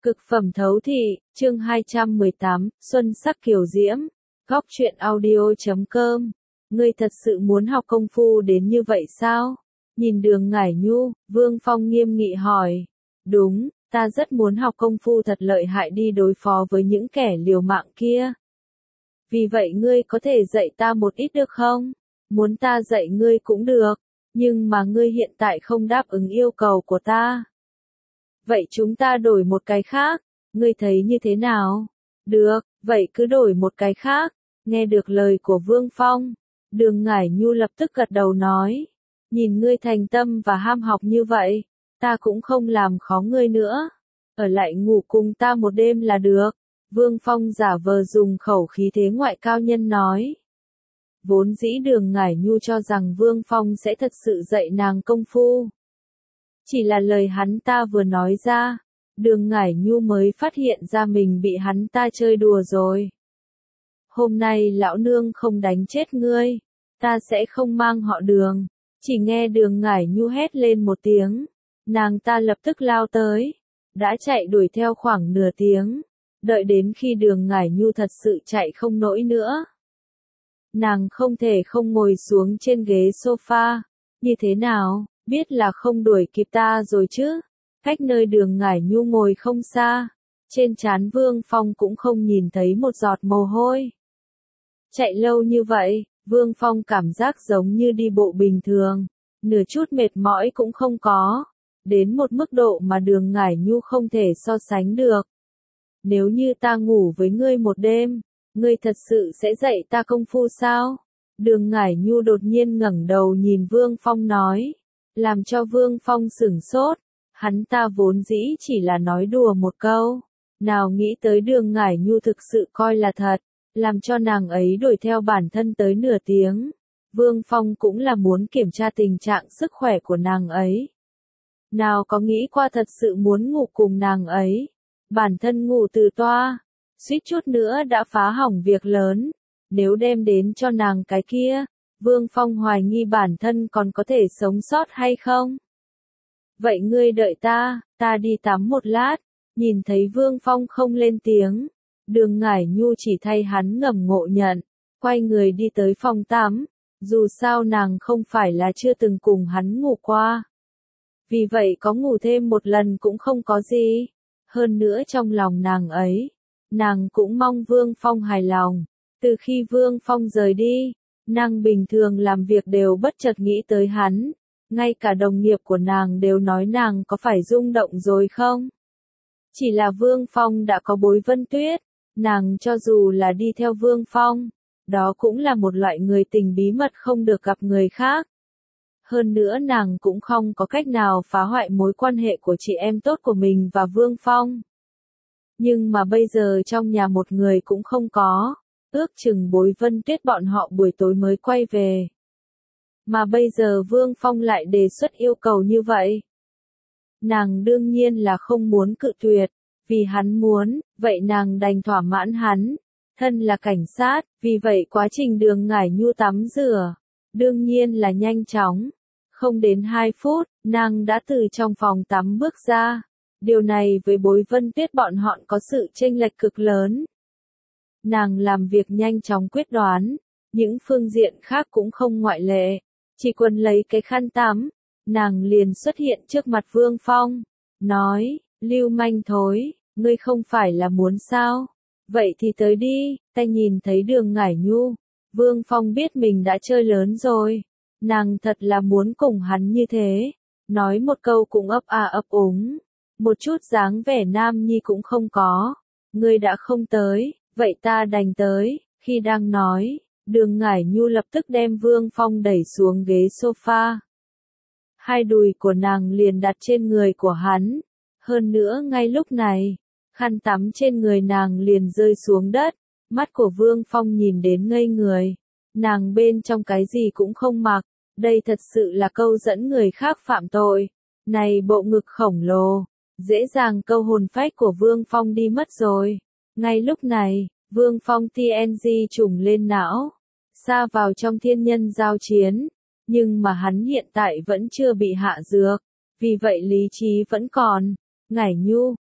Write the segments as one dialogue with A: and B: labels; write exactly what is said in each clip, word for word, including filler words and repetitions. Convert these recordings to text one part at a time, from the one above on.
A: Cực phẩm thấu thị, chương hai trăm mười tám, Xuân sắc kiều diễm. Góc truyện audio chấm com. Ngươi thật sự muốn học công phu đến như vậy sao? Nhìn Đường Ngải Nhu, Vương Phong nghiêm nghị hỏi. Đúng, ta rất muốn học công phu thật lợi hại đi đối phó với những kẻ liều mạng kia. Vì vậy ngươi có thể dạy ta một ít được không? Muốn ta dạy ngươi cũng được, nhưng mà ngươi hiện tại không đáp ứng yêu cầu của ta. Vậy chúng ta đổi một cái khác, ngươi thấy như thế nào? Được, vậy cứ đổi một cái khác. Nghe được lời của Vương Phong, Đường Ngải Nhu lập tức gật đầu nói. Nhìn ngươi thành tâm và ham học như vậy, ta cũng không làm khó ngươi nữa. Ở lại ngủ cùng ta một đêm là được. Vương Phong giả vờ dùng khẩu khí thế ngoại cao nhân nói. Vốn dĩ Đường Ngải Nhu cho rằng Vương Phong sẽ thật sự dạy nàng công phu. Chỉ là lời hắn ta vừa nói ra, Đường Ngải Nhu mới phát hiện ra mình bị hắn ta chơi đùa rồi. Hôm nay lão nương không đánh chết ngươi, ta sẽ không mang họ Đường. Chỉ nghe Đường Ngải Nhu hét lên một tiếng, nàng ta lập tức lao tới, đã chạy đuổi theo khoảng nửa tiếng, đợi đến khi Đường Ngải Nhu thật sự chạy không nổi nữa. Nàng không thể không ngồi xuống trên ghế sofa, như thế nào? Biết là không đuổi kịp ta rồi chứ. Cách nơi Đường Ngải Nhu ngồi không xa, trên trán Vương Phong cũng không nhìn thấy một giọt mồ hôi. Chạy lâu như vậy, Vương Phong cảm giác giống như đi bộ bình thường, nửa chút mệt mỏi cũng không có, đến một mức độ mà Đường Ngải Nhu không thể so sánh được. Nếu như ta ngủ với ngươi một đêm, ngươi thật sự sẽ dạy ta công phu sao? Đường Ngải Nhu đột nhiên ngẩng đầu nhìn Vương Phong nói. Làm cho Vương Phong sửng sốt, hắn ta vốn dĩ chỉ là nói đùa một câu, nào nghĩ tới Đường Ngải Nhu thực sự coi là thật, làm cho nàng ấy đuổi theo bản thân tới nửa tiếng. Vương Phong cũng là muốn kiểm tra tình trạng sức khỏe của nàng ấy. Nào có nghĩ qua thật sự muốn ngủ cùng nàng ấy, bản thân ngủ từ toa, suýt chút nữa đã phá hỏng việc lớn, nếu đem đến cho nàng cái kia. Vương Phong hoài nghi bản thân còn có thể sống sót hay không? Vậy ngươi đợi ta, ta đi tắm một lát. Nhìn thấy Vương Phong không lên tiếng, Đường Ngải Nhu chỉ thay hắn ngầm ngộ nhận, quay người đi tới phòng tắm. Dù sao nàng không phải là chưa từng cùng hắn ngủ qua. Vì vậy có ngủ thêm một lần cũng không có gì. Hơn nữa trong lòng nàng ấy, nàng cũng mong Vương Phong hài lòng. Từ khi Vương Phong rời đi, nàng bình thường làm việc đều bất chợt nghĩ tới hắn, ngay cả đồng nghiệp của nàng đều nói nàng có phải rung động rồi không? Chỉ là Vương Phong đã có Bối Vân Tuyết, nàng cho dù là đi theo Vương Phong, đó cũng là một loại người tình bí mật không được gặp người khác. Hơn nữa nàng cũng không có cách nào phá hoại mối quan hệ của chị em tốt của mình và Vương Phong. Nhưng mà bây giờ trong nhà một người cũng không có. Ước chừng Bối Vân Tuyết bọn họ buổi tối mới quay về. Mà bây giờ Vương Phong lại đề xuất yêu cầu như vậy. Nàng đương nhiên là không muốn cự tuyệt, vì hắn muốn, vậy nàng đành thỏa mãn hắn. Thân là cảnh sát, vì vậy quá trình Đường Ngải Nhu tắm rửa, đương nhiên là nhanh chóng. Không đến hai phút, nàng đã từ trong phòng tắm bước ra. Điều này với Bối Vân Tuyết bọn họ có sự chênh lệch cực lớn. Nàng làm việc nhanh chóng quyết đoán, những phương diện khác cũng không ngoại lệ. Chỉ cần lấy cái khăn tắm, nàng liền xuất hiện trước mặt Vương Phong, nói, lưu manh thối, ngươi không phải là muốn sao? Vậy thì tới đi. Ta nhìn thấy Đường Ngải Nhu, Vương Phong biết mình đã chơi lớn rồi, nàng thật là muốn cùng hắn như thế, nói một câu cũng ấp à ấp úng, một chút dáng vẻ nam nhi cũng không có. Ngươi đã không tới, vậy ta đành tới. Khi đang nói, Đường Ngải Nhu lập tức đem Vương Phong đẩy xuống ghế sofa. Hai đùi của nàng liền đặt trên người của hắn. Hơn nữa ngay lúc này, khăn tắm trên người nàng liền rơi xuống đất. Mắt của Vương Phong nhìn đến ngây người. Nàng bên trong cái gì cũng không mặc. Đây thật sự là câu dẫn người khác phạm tội. Này bộ ngực khổng lồ, dễ dàng câu hồn phách của Vương Phong đi mất rồi. Ngay lúc này, Vương Phong tê en giê trùng lên não, sa vào trong thiên nhân giao chiến, nhưng mà hắn hiện tại vẫn chưa bị hạ dược, vì vậy lý trí vẫn còn. Ngải Nhu,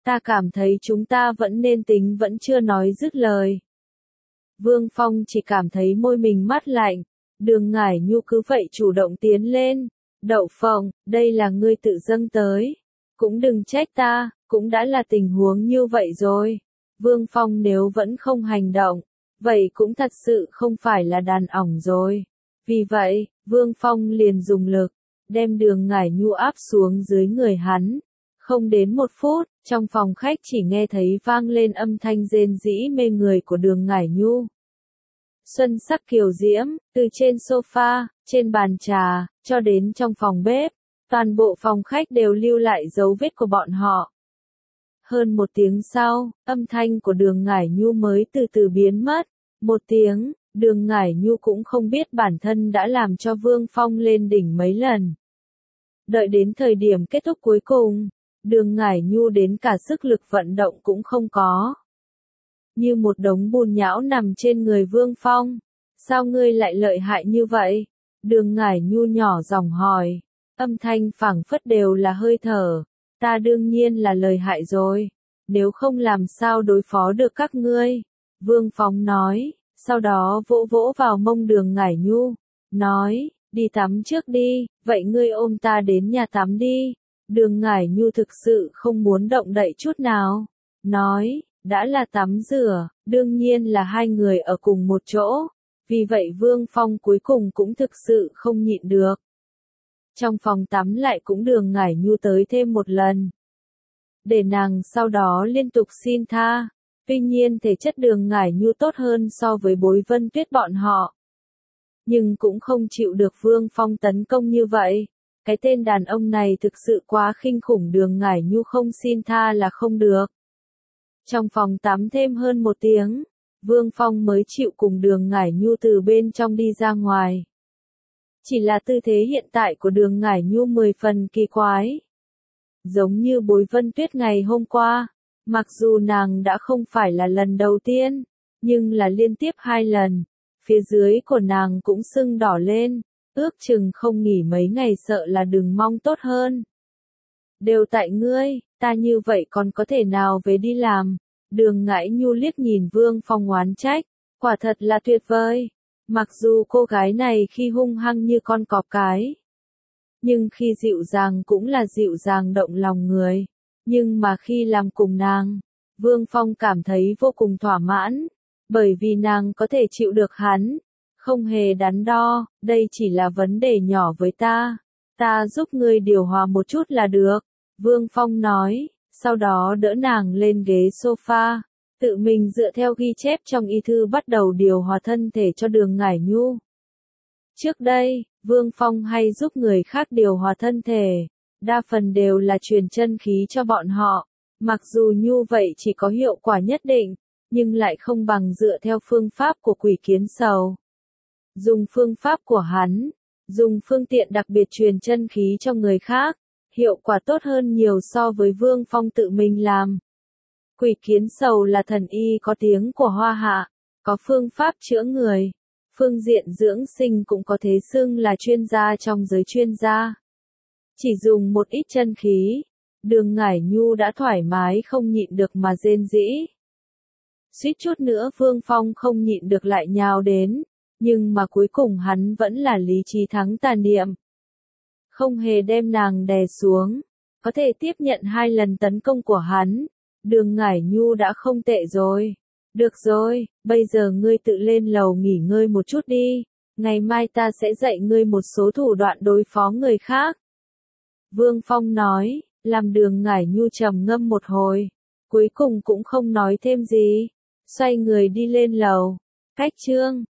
A: Ta cảm thấy chúng ta vẫn nên tính vẫn chưa nói dứt lời. Vương Phong chỉ cảm thấy môi mình mát lạnh, Đường Ngải Nhu cứ vậy chủ động tiến lên. Đậu Phộng, đây là ngươi tự dâng tới. Cũng đừng trách ta, cũng đã là tình huống như vậy rồi. Vương Phong nếu vẫn không hành động, vậy cũng thật sự không phải là đàn ỏng rồi. Vì vậy, Vương Phong liền dùng lực, đem Đường Ngải Nhu áp xuống dưới người hắn. Không đến một phút, trong phòng khách chỉ nghe thấy vang lên âm thanh rên rĩ mê người của Đường Ngải Nhu. Xuân sắc kiều diễm, từ trên sofa, trên bàn trà, cho đến trong phòng bếp, toàn bộ phòng khách đều lưu lại dấu vết của bọn họ. Hơn một tiếng sau, âm thanh của Đường Ngải Nhu mới từ từ biến mất. Một tiếng, Đường Ngải Nhu cũng không biết bản thân đã làm cho Vương Phong lên đỉnh mấy lần. Đợi đến thời điểm kết thúc cuối cùng, Đường Ngải Nhu đến cả sức lực vận động cũng không có. Như một đống bùn nhão nằm trên người Vương Phong. Sao ngươi lại lợi hại như vậy? Đường Ngải Nhu nhỏ giọng hỏi. Âm thanh phảng phất đều là hơi thở. Ta đương nhiên là lợi hại rồi. Nếu không làm sao đối phó được các ngươi? Vương Phong nói. Sau đó vỗ vỗ vào mông Đường Ngải Nhu. Nói, đi tắm trước đi, vậy ngươi ôm ta đến nhà tắm đi. Đường Ngải Nhu thực sự không muốn động đậy chút nào. Nói, đã là tắm rửa, đương nhiên là hai người ở cùng một chỗ. Vì vậy Vương Phong cuối cùng cũng thực sự không nhịn được. Trong phòng tắm lại cũng Đường Ngải Nhu tới thêm một lần. Để nàng sau đó liên tục xin tha. Tuy nhiên thể chất Đường Ngải Nhu tốt hơn so với Bối Vân Tuyết bọn họ. Nhưng cũng không chịu được Vương Phong tấn công như vậy. Cái tên đàn ông này thực sự quá khinh khủng, Đường Ngải Nhu không xin tha là không được. Trong phòng tắm thêm hơn một tiếng, Vương Phong mới chịu cùng Đường Ngải Nhu từ bên trong đi ra ngoài. Chỉ là tư thế hiện tại của Đường Ngải Nhu mười phần kỳ quái. Giống như Bối Vân Tuyết ngày hôm qua, mặc dù nàng đã không phải là lần đầu tiên, nhưng là liên tiếp hai lần, phía dưới của nàng cũng sưng đỏ lên, ước chừng không nghỉ mấy ngày sợ là đừng mong tốt hơn. Đều tại ngươi, ta như vậy còn có thể nào về đi làm? Đường Ngải Nhu liếc nhìn Vương Phong oán trách, quả thật là tuyệt vời. Mặc dù cô gái này khi hung hăng như con cọp cái, nhưng khi dịu dàng cũng là dịu dàng động lòng người. Nhưng mà khi làm cùng nàng, Vương Phong cảm thấy vô cùng thỏa mãn, bởi vì nàng có thể chịu được hắn, không hề đắn đo, đây chỉ là vấn đề nhỏ với ta, ta giúp ngươi điều hòa một chút là được. Vương Phong nói, sau đó đỡ nàng lên ghế sofa, tự mình dựa theo ghi chép trong y thư bắt đầu điều hòa thân thể cho Đường Ngải Nhu. Trước đây, Vương Phong hay giúp người khác điều hòa thân thể, đa phần đều là truyền chân khí cho bọn họ, mặc dù như vậy chỉ có hiệu quả nhất định, nhưng lại không bằng dựa theo phương pháp của Quỷ Kiến Sầu. Dùng phương pháp của hắn, dùng phương tiện đặc biệt truyền chân khí cho người khác, hiệu quả tốt hơn nhiều so với Vương Phong tự mình làm. Quỷ Kiến Sầu là thần y có tiếng của Hoa Hạ, có phương pháp chữa người, phương diện dưỡng sinh cũng có thế xưng là chuyên gia trong giới chuyên gia. Chỉ dùng một ít chân khí, Đường Ngải Nhu đã thoải mái không nhịn được mà rên rỉ. Suýt chút nữa Vương Phong không nhịn được lại nhào đến, nhưng mà cuối cùng hắn vẫn là lý trí thắng tà niệm. Không hề đem nàng đè xuống, có thể tiếp nhận hai lần tấn công của hắn, Đường Ngải Nhu đã không tệ rồi. Được rồi, bây giờ ngươi tự lên lầu nghỉ ngơi một chút đi, ngày mai ta sẽ dạy ngươi một số thủ đoạn đối phó người khác. Vương Phong nói, làm Đường Ngải Nhu trầm ngâm một hồi, cuối cùng cũng không nói thêm gì, xoay người đi lên lầu. Cách chương